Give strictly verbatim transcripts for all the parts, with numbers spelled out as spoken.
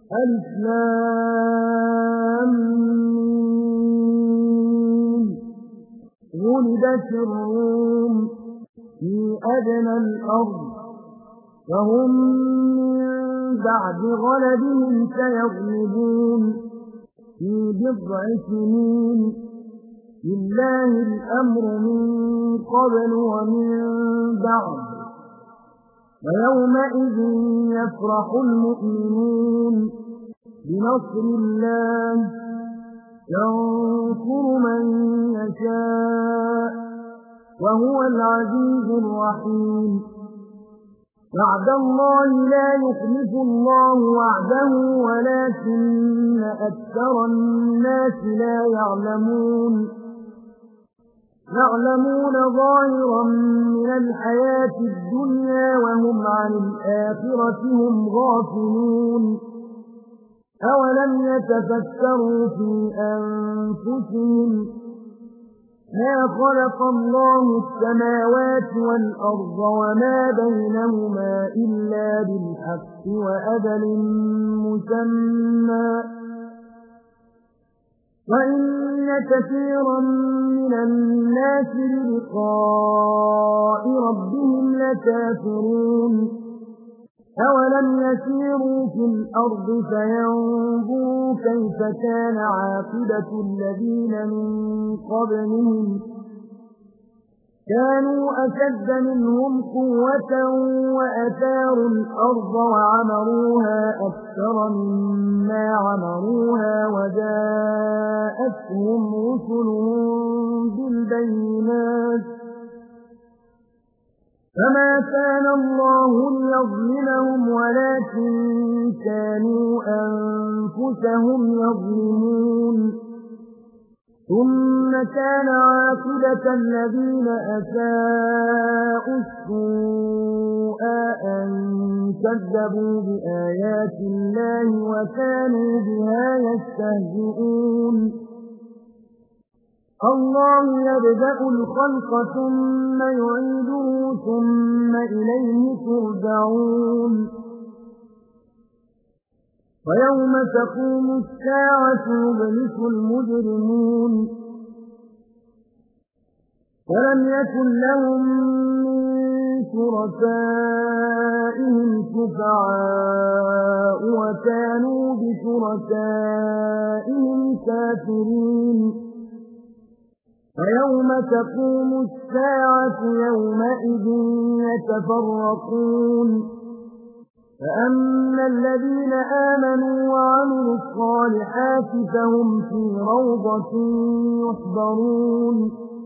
ألف لام ميم. غلبت الروم في أدنى الأرض وهم من بعد غلبهم سيغلبون في بضع سنين. لله الأمر من قبل ومن بعد ويومئذ يفرح المؤمنون بنصر الله ينصر من يشاء وهو العزيز الرحيم. وعد الله لا يخلف الله وعده ولكن أكثر الناس لا يعلمون يعلمون ظاهرا من الحياة الدنيا وهم عن الآخرة هم غافلون. أولم يتفكروا في أنفسهم ما خلق الله السماوات والأرض وما بينهما إلا بالحق وأجل مسمى وإن كثيرا من الناس بلقاء ربهم لكافرون. أولم يسيروا في الأرض فينظروا كيف كان عاقبة الذين من قبلهم كانوا أشد منهم قوة وأثاروا الأرض وعمروها أكثر مما عمروها وجاءتهم رسلهم بالبينات فما كان الله ليظلمهم ولكن كانوا أنفسهم يظلمون. ثم كان عاقبة الذين أساءوا السوء أن كذبوا بآيات الله وكانوا بها يستهزئون. الله يبدأ الخلق ثم يعيده ثم إليه ترجعون. ويوم تقوم الساعة يبلس المجرمون ولم يكن لهم من شركائهم شفعاء وكانوا بشركائهم كافرين. ويوم تقوم الساعة يومئذ يتفرقون فأما الذين آمنوا وعملوا الصالحات فهم في روضة يحضرون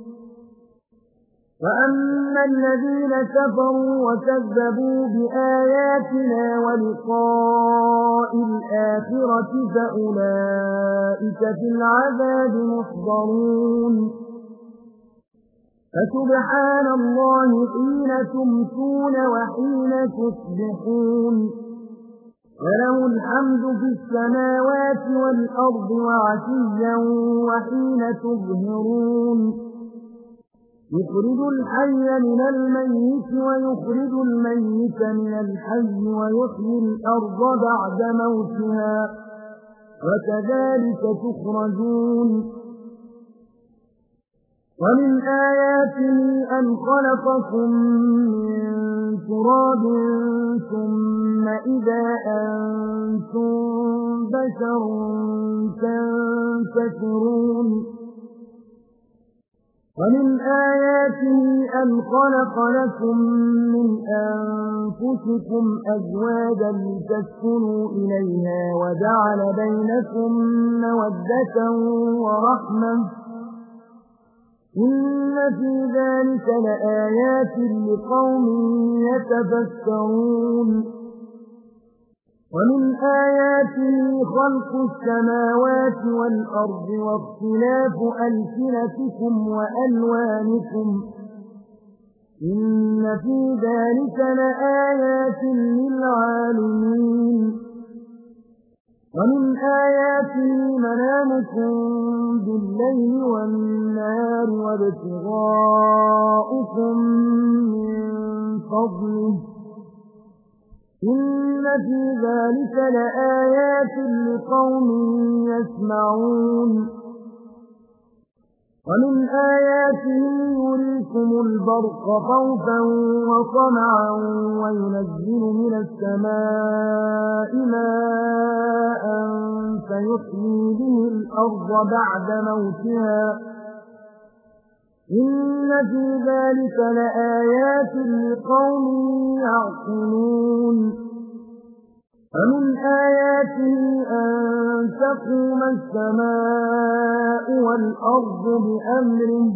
وأما الذين كفروا وكذبوا بآياتنا ولقاء الآخرة فأولئك في العذاب محضرون. فسبحان الله حين تمسون وحين تصبحون وله الحمد في السماوات والأرض وعشيا وحين تظهرون. يخرج الحي من الميت ويخرج الميت من الحي ويحيي الأرض بعد موتها وكذلك تخرجون. ومن آياته أن خلقكم من تراب ثم إذا أنتم بشر تنتشرون. ومن آياته أن خلق لكم من أنفسكم أزواجا لتسكنوا إليها وجعل بينكم مودة ورحمة إن في ذلك لآيات لقوم يتفكرون. ومن آياته خلق السماوات والأرض واختلاف ألسنتكم وألوانكم إن في ذلك لآيات للعالمين. ومن آياته منامكم بالليل والنهار وابتغاؤكم من فضله إن في ذلك لآيات لقوم يسمعون ومن آياته يريكم البرق خوفا وطمعا وينزل من السماء ماء فيحيي به الأرض بعد موتها إن في ذلك لآيات لقوم يعقلون ومن آياته أن تقوم السماء والأرض بأمره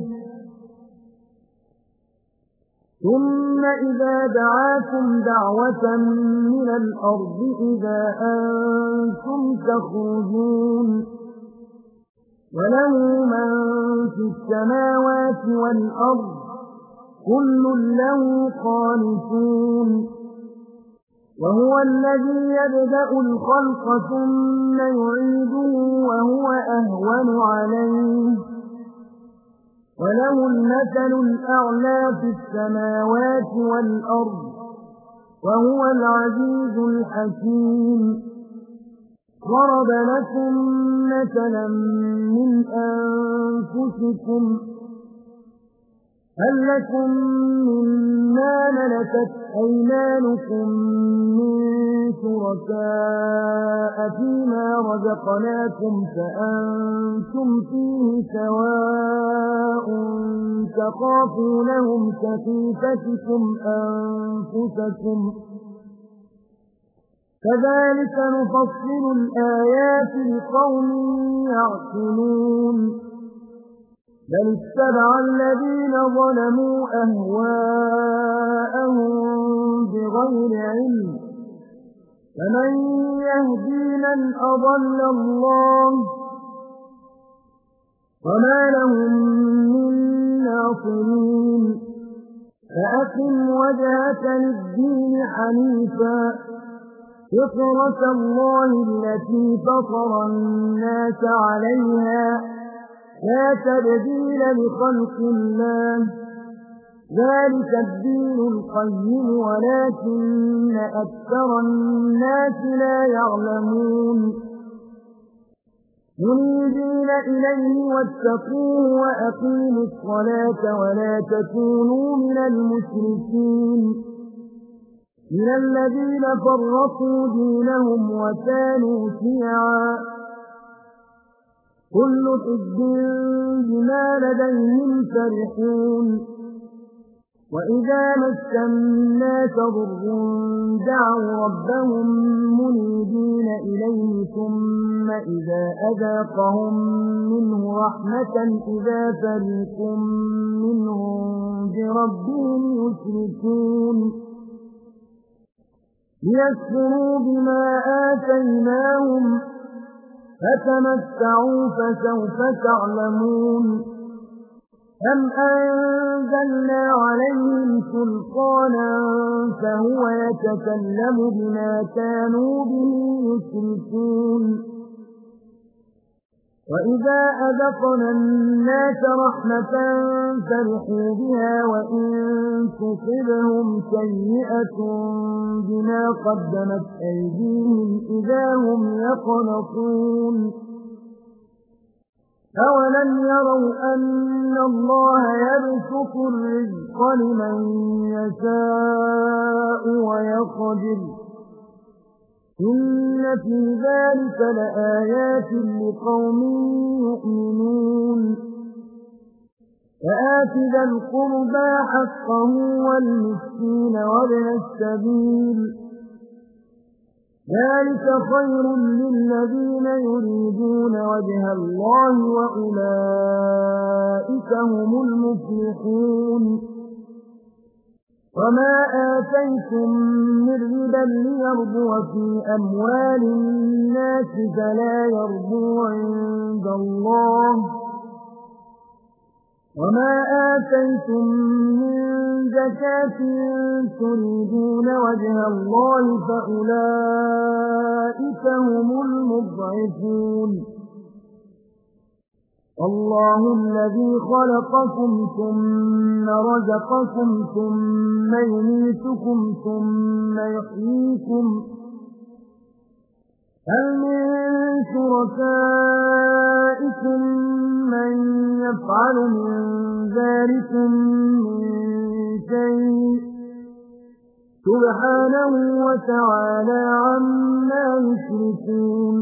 ثم إذا دعاكم دعوة من الأرض إذا أنتم تخرجون وله من في السماوات والأرض كل له قانتون وهو الذي يبدأ الخلق ثم يعيده وهو أهون عليه وله المثل الأعلى في السماوات والأرض وهو العزيز الحكيم ضرب لكم مثلا من أنفسكم هل لكم مما ملكت أيمانكم من شركاء فيما رزقناكم فأنتم فيه سواء تخافونهم كخيفتكم أنفسكم كذلك نفصل الآيات لقوم يعقلون بل اتبع الذين ظلموا أهواءهم بغير علم فمن يهدي من أضل الله وما لهم من ناصرين فأقم وجهك للدين حنيفا فطرة الله التي فطر الناس عليها لا تبديل لخلق الله ذلك الدين القيم ولكن أكثر الناس لا يعلمون منيبين إليه واتقوه وأقيموا الصلاة ولا تكونوا من المشركين من الذين فرقوا دينهم وكانوا شيعا كل حزب بما لديهم فرحون وإذا مس الناس ضر دعوا ربهم منيبين إليه ثم إذا أذاقهم منه رحمة إذا فريق منهم بربهم يشركون ليكفروا بما آتيناهم فتمتعوا فسوف تعلمون أم أنزلنا عليهم سلطانا فهو يتكلم بما كانوا به يشركون وإذا أذقنا الناس رحمة فرحوا بها وإن تصبهم سيئة بما قدمت أيديهم إذا هم يقنطون أولم يروا أن الله يبسط الرزق لمن يشاء ويقدر إن في ذلك لآيات لقوم يؤمنون فآت ذا القربى حقه والمسكين وابن السبيل ذلك خير للذين يريدون وجه الله وأولئك هم المفلحون وما آتيتم من ربا ليربو في أموال الناس فلا يربو عند الله وما آتيتم من زكاة تريدون وجه الله فأولئك هم المضعفون الله الذي خلقكم ثم رزقكم ثم يميتكم ثم يحييكم هل من شركائكم من يفعل من ذلكم من شيء سبحانه وتعالى عما يشركون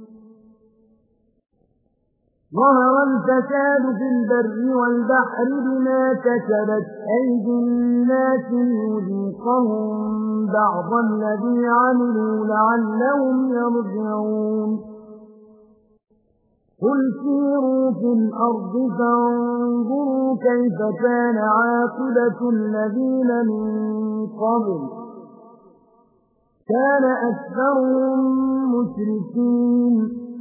ظهر الفساد في البر والبحر بما كسبت أيدي الناس ليذيقهم بعض الذي عملوا لعلهم يرجعون قل سيروا في الأرض فانظروا كيف كان عاقبة الذين من قبل كان أكثرهم مشركين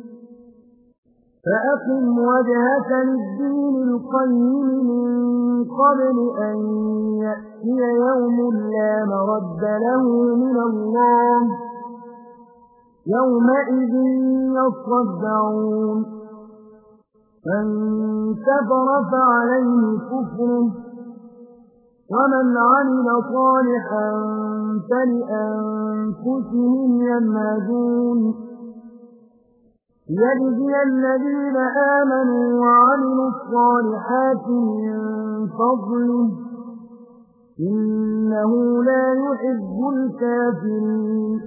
فأقم وجهك للدين القيم من قبل أن يأتي يوم لا مرد له من الله يومئذ يصدعون من كفر فعليه كفره ومن عمل صالحا فلأنفسهم يمهدون يجزي الذين آمنوا وعملوا الصالحات من فضله إنه لا يحب الكافرين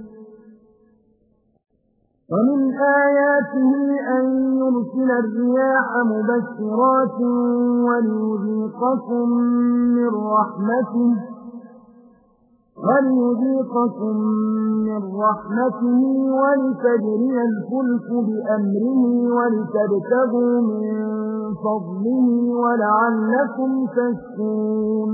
ومن آياته أن يرسل الرياح مبشرات وليذيقكم من رحمته وليذيقكم من رحمته ولتجري الفلك بأمره ولتبتغوا من فضله ولعلكم تشكرون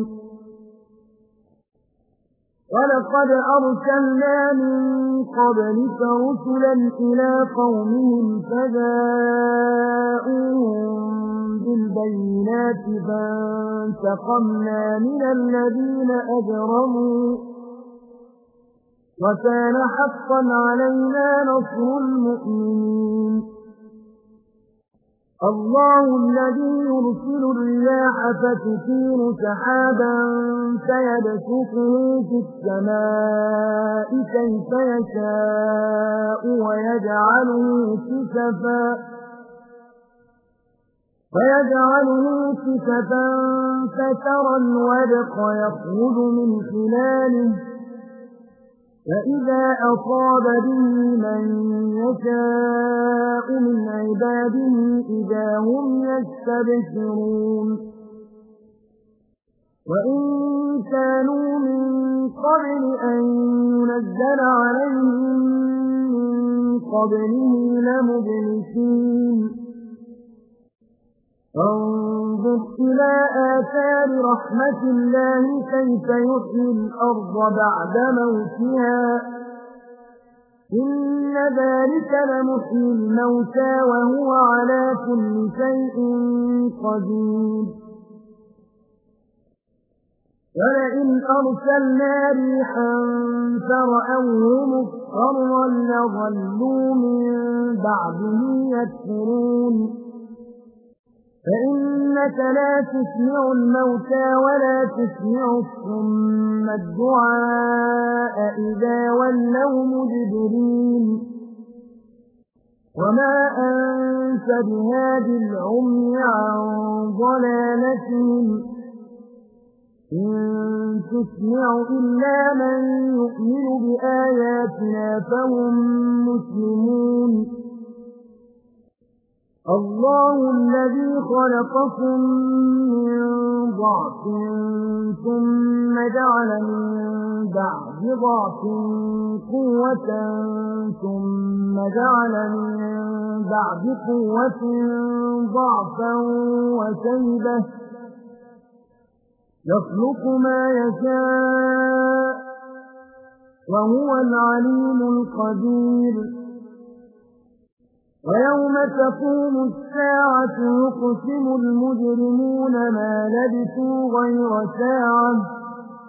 ولقد أرسلنا من قبلك رسلا إلى قومهم فجاءوهم بالبينات فانتقمنا من الذين أجرموا وكان حقا علينا نصر المؤمنين الله الذي يرسل الرياح فتثير سحابا فيبسطه في السماء كيف يشاء ويجعله كسفا ويجعله كسفا فترى الودق يخرج من خلاله فإذا أصاب به من يشاء من عباده إذا هم يستبشرون وإن كانوا من قبل أن ينزل عليهم من قبله لمبلسين فانظر إلى آثار رحمة الله كيف يحيي الأرض بعد موتها إن ذلك لمحيي الموتى وهو على كل شيء قدير ولئن أرسلنا ريحا فرأوه مصفرا لظلوا من بعده يكفرون فإنك لا تسمع الموتى ولا تسمع الصم الدعاء إذا ولوا مدبرين وما أنت بهادي العمي عن ضلالتهم إن تسمع إلا من يؤمن بآياتنا فهم مسلمون الله الذي خلقكم من ضعف ثم جعل من بعد ضعف قوة ثم جعل من بعد قوة ضعفا وشيبة يخلق ما يشاء وهو العليم القدير ويوم تقوم الساعة يقسم المجرمون ما لبثوا غير ساعة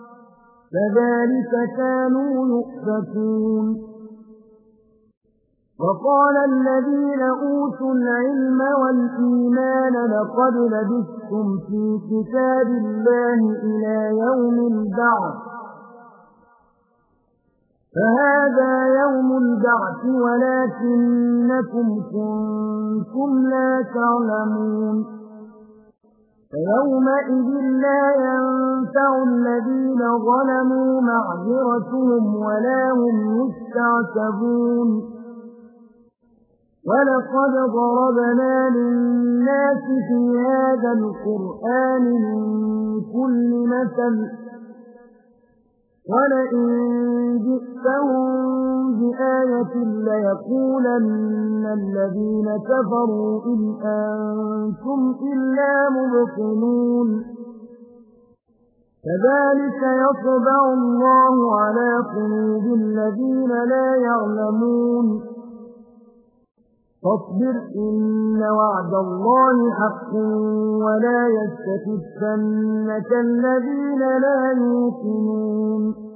كذلك كانوا يؤفكون وقال الذين أوتوا العلم والإيمان لقد لبثتم في كتاب الله إلى يوم البعث فهذا يوم البعث ولكنكم كنتم لا تعلمون فيومئذ لا ينفع الذين ظلموا معذرتهم ولا هم يستعتبون ولقد ضربنا للناس في هذا القرآن من كل مثل ولئن جئتهم بآية ليقولن الذين كفروا إن أنتم إلا مبطلون كذلك يطبع الله على قلوب الذين لا يعلمون فاصبر إن وعد الله حق ولا يستخفنك الذين لا يوقنون